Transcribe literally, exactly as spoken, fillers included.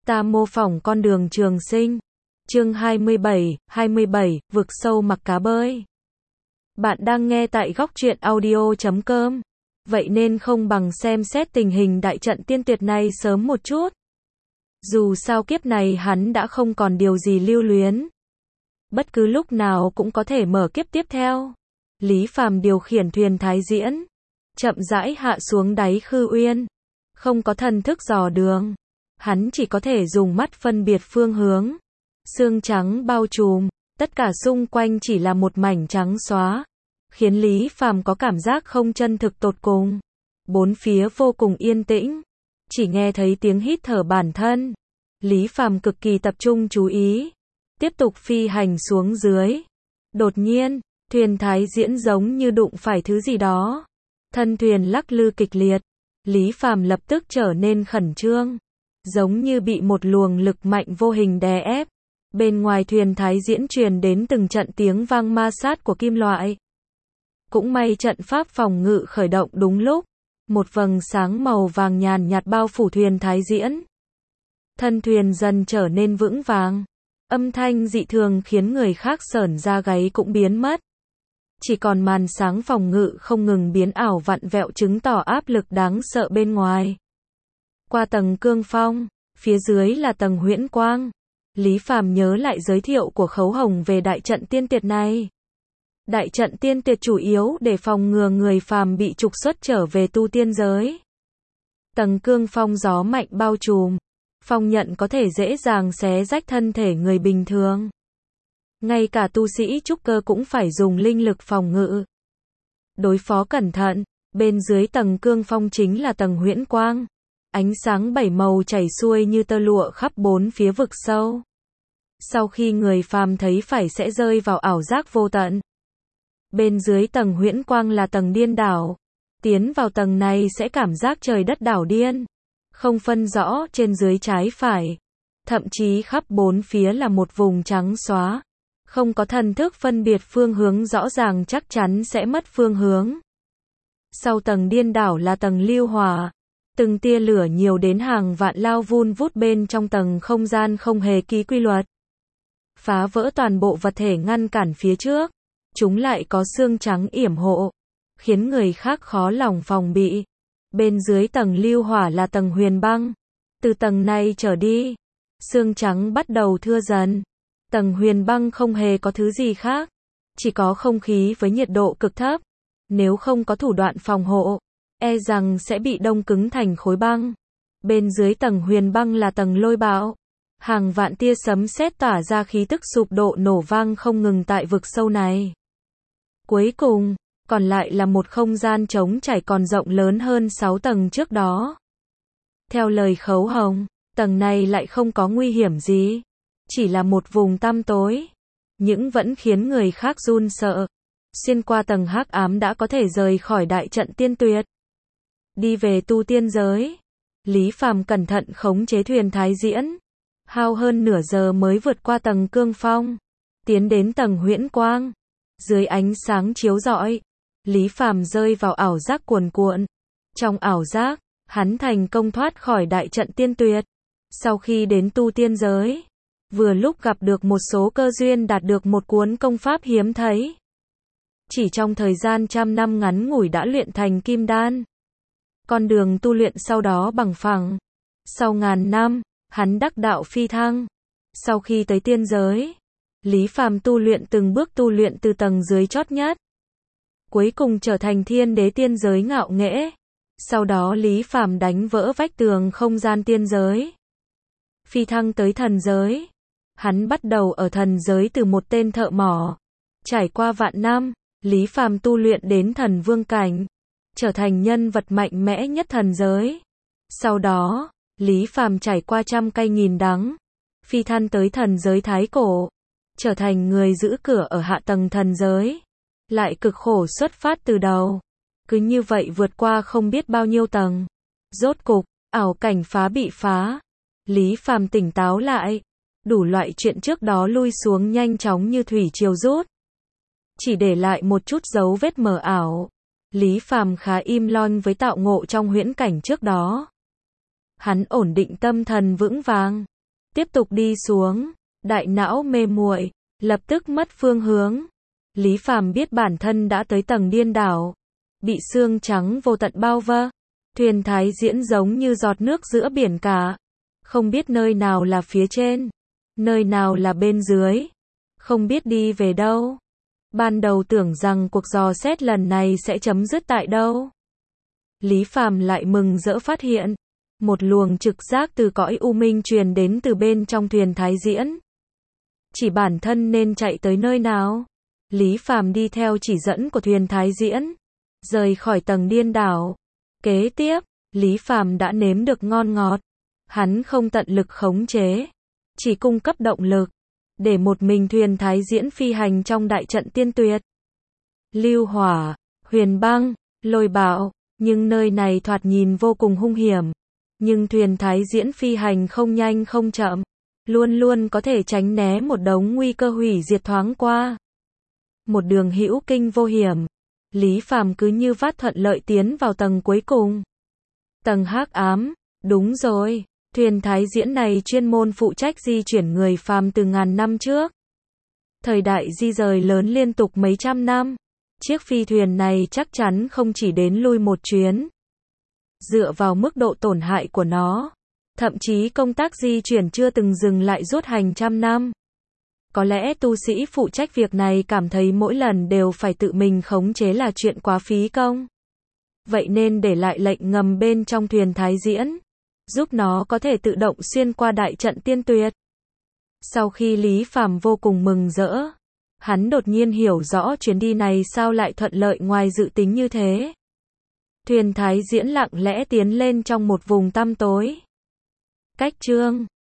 Ta mô phỏng con đường trường sinh. Chương hai mươi bảy, hai mươi bảy, vực sâu mặc cá bơi. Bạn đang nghe tại góc truyện audio chấm com. Vậy nên không bằng xem xét tình hình đại trận tiên tuyệt này sớm một chút. Dù sao kiếp này hắn đã không còn điều gì lưu luyến. Bất cứ lúc nào cũng có thể mở kiếp tiếp theo. Lý Phàm điều khiển thuyền Thái Diễn, chậm rãi hạ xuống đáy Khư Uyên. Không có thần thức dò đường. Hắn chỉ có thể dùng mắt phân biệt phương hướng. Sương trắng bao trùm, tất cả xung quanh chỉ là một mảnh trắng xóa, khiến Lý Phàm có cảm giác không chân thực tột cùng. Bốn phía vô cùng yên tĩnh, chỉ nghe thấy tiếng hít thở bản thân. Lý Phàm cực kỳ tập trung chú ý, tiếp tục phi hành xuống dưới. Đột nhiên, thuyền Thái Diễn giống như đụng phải thứ gì đó. Thân thuyền lắc lư kịch liệt, Lý Phàm lập tức trở nên khẩn trương, giống như bị một luồng lực mạnh vô hình đè ép. Bên ngoài thuyền Thái Diễn truyền đến từng trận tiếng vang ma sát của kim loại. Cũng may trận pháp phòng ngự khởi động đúng lúc, một vầng sáng màu vàng nhàn nhạt bao phủ thuyền Thái Diễn. Thân thuyền dần trở nên vững vàng, âm thanh dị thường khiến người khác sởn da gáy cũng biến mất. Chỉ còn màn sáng phòng ngự không ngừng biến ảo vặn vẹo chứng tỏ áp lực đáng sợ bên ngoài. Qua tầng cương phong, phía dưới là tầng huyễn quang. Lý Phàm nhớ lại giới thiệu của Khấu Hồng về đại trận tiên tuyệt này. Đại trận tiên tuyệt chủ yếu để phòng ngừa người phàm bị trục xuất trở về tu tiên giới. Tầng cương phong gió mạnh bao trùm, phong nhận có thể dễ dàng xé rách thân thể người bình thường. Ngay cả tu sĩ trúc cơ cũng phải dùng linh lực phòng ngự. Đối phó cẩn thận, bên dưới tầng cương phong chính là tầng huyễn quang. Ánh sáng bảy màu chảy xuôi như tơ lụa khắp bốn phía vực sâu. Sau khi người phàm thấy phải sẽ rơi vào ảo giác vô tận. Bên dưới tầng huyễn quang là tầng điên đảo. Tiến vào tầng này sẽ cảm giác trời đất đảo điên. Không phân rõ trên dưới trái phải. Thậm chí khắp bốn phía là một vùng trắng xóa. Không có thần thức phân biệt phương hướng rõ ràng chắc chắn sẽ mất phương hướng. Sau tầng điên đảo là tầng lưu hỏa. Từng tia lửa nhiều đến hàng vạn lao vun vút bên trong tầng không gian không hề ký quy luật. Phá vỡ toàn bộ vật thể ngăn cản phía trước. Chúng lại có xương trắng yểm hộ, khiến người khác khó lòng phòng bị. Bên dưới tầng lưu hỏa là tầng huyền băng. Từ tầng này trở đi, xương trắng bắt đầu thưa dần. Tầng huyền băng không hề có thứ gì khác, chỉ có không khí với nhiệt độ cực thấp. Nếu không có thủ đoạn phòng hộ, e rằng sẽ bị đông cứng thành khối băng. Bên dưới tầng huyền băng là tầng lôi bạo. Hàng vạn tia sấm sét tỏa ra khí tức sụp đổ nổ vang không ngừng tại vực sâu này. Cuối cùng, còn lại là một không gian trống trải còn rộng lớn hơn sáu tầng trước đó. Theo lời Khấu Hồng, tầng này lại không có nguy hiểm gì, chỉ là một vùng tăm tối, nhưng vẫn khiến người khác run sợ. Xuyên qua tầng hắc ám đã có thể rời khỏi đại trận tiên tuyệt, đi về tu tiên giới. Lý Phàm cẩn thận khống chế thuyền Thái Diễn, hao hơn nửa giờ mới vượt qua tầng cương phong, tiến đến tầng huyễn quang. Dưới ánh sáng chiếu rọi, Lý Phàm rơi vào ảo giác cuồn cuộn. Trong ảo giác, hắn thành công thoát khỏi đại trận tiên tuyệt. Sau khi đến tu tiên giới, vừa lúc gặp được một số cơ duyên đạt được một cuốn công pháp hiếm thấy. Chỉ trong thời gian trăm năm ngắn ngủi đã luyện thành kim đan. Con đường tu luyện sau đó bằng phẳng. Sau ngàn năm, hắn đắc đạo phi thăng. Sau khi tới tiên giới, Lý Phàm tu luyện từng bước tu luyện từ tầng dưới chót nhất. Cuối cùng trở thành thiên đế tiên giới ngạo nghễ. Sau đó Lý Phàm đánh vỡ vách tường không gian tiên giới. Phi thăng tới thần giới. Hắn bắt đầu ở thần giới từ một tên thợ mỏ. Trải qua vạn năm, Lý Phàm tu luyện đến thần vương cảnh. Trở thành nhân vật mạnh mẽ nhất thần giới. Sau đó, Lý Phàm trải qua trăm cay nghìn đắng. Phi thăng tới thần giới thái cổ. Trở thành người giữ cửa ở hạ tầng thần giới. Lại cực khổ xuất phát từ đầu. Cứ như vậy vượt qua không biết bao nhiêu tầng. Rốt cục, ảo cảnh phá bị phá. Lý Phàm tỉnh táo lại. Đủ loại chuyện trước đó lui xuống nhanh chóng như thủy triều rút. Chỉ để lại một chút dấu vết mờ ảo. Lý Phàm khá im lon với tạo ngộ trong huyễn cảnh trước đó. Hắn ổn định tâm thần vững vàng, Tiếp tục đi xuống, đại não mê muội, lập tức mất phương hướng. Lý Phàm biết bản thân đã tới tầng điên đảo, bị sương trắng vô tận bao vây. Thuyền Thái Diễn giống như giọt nước giữa biển cả, không biết nơi nào là phía trên, nơi nào là bên dưới, không biết đi về đâu. Ban đầu tưởng rằng cuộc dò xét lần này sẽ chấm dứt tại đâu. Lý Phàm lại mừng rỡ phát hiện, một luồng trực giác từ cõi u minh truyền đến từ bên trong thuyền Thái Diễn. Chỉ bản thân nên chạy tới nơi nào? Lý Phàm đi theo chỉ dẫn của thuyền Thái Diễn, rời khỏi tầng điên đảo. Kế tiếp, Lý Phàm đã nếm được ngon ngọt. Hắn không tận lực khống chế, chỉ cung cấp động lực, để một mình thuyền Thái Diễn phi hành trong đại trận tiên tuyệt. Lưu hỏa, huyền băng, lôi bạo, nhưng nơi này thoạt nhìn vô cùng hung hiểm. Nhưng thuyền Thái Diễn phi hành không nhanh không chậm, luôn luôn có thể tránh né một đống nguy cơ hủy diệt thoáng qua. Một đường hữu kinh vô hiểm, Lý Phàm cứ như vắt thuận lợi tiến vào tầng cuối cùng. Tầng hắc ám, đúng rồi, thuyền Thái Diễn này chuyên môn phụ trách di chuyển người phàm từ ngàn năm trước. Thời đại di rời lớn liên tục mấy trăm năm, chiếc phi thuyền này chắc chắn không chỉ đến lui một chuyến. Dựa vào mức độ tổn hại của nó, thậm chí công tác di chuyển chưa từng dừng lại suốt hàng trăm năm. Có lẽ tu sĩ phụ trách việc này cảm thấy mỗi lần đều phải tự mình khống chế là chuyện quá phí công. Vậy nên để lại lệnh ngầm bên trong thuyền Thái Diễn, giúp nó có thể tự động xuyên qua đại trận tiên tuyệt. Sau khi Lý Phàm vô cùng mừng rỡ, hắn đột nhiên hiểu rõ chuyến đi này sao lại thuận lợi ngoài dự tính như thế. Thuyền Thái Diễn lặng lẽ tiến lên trong một vùng tăm tối. Cách chương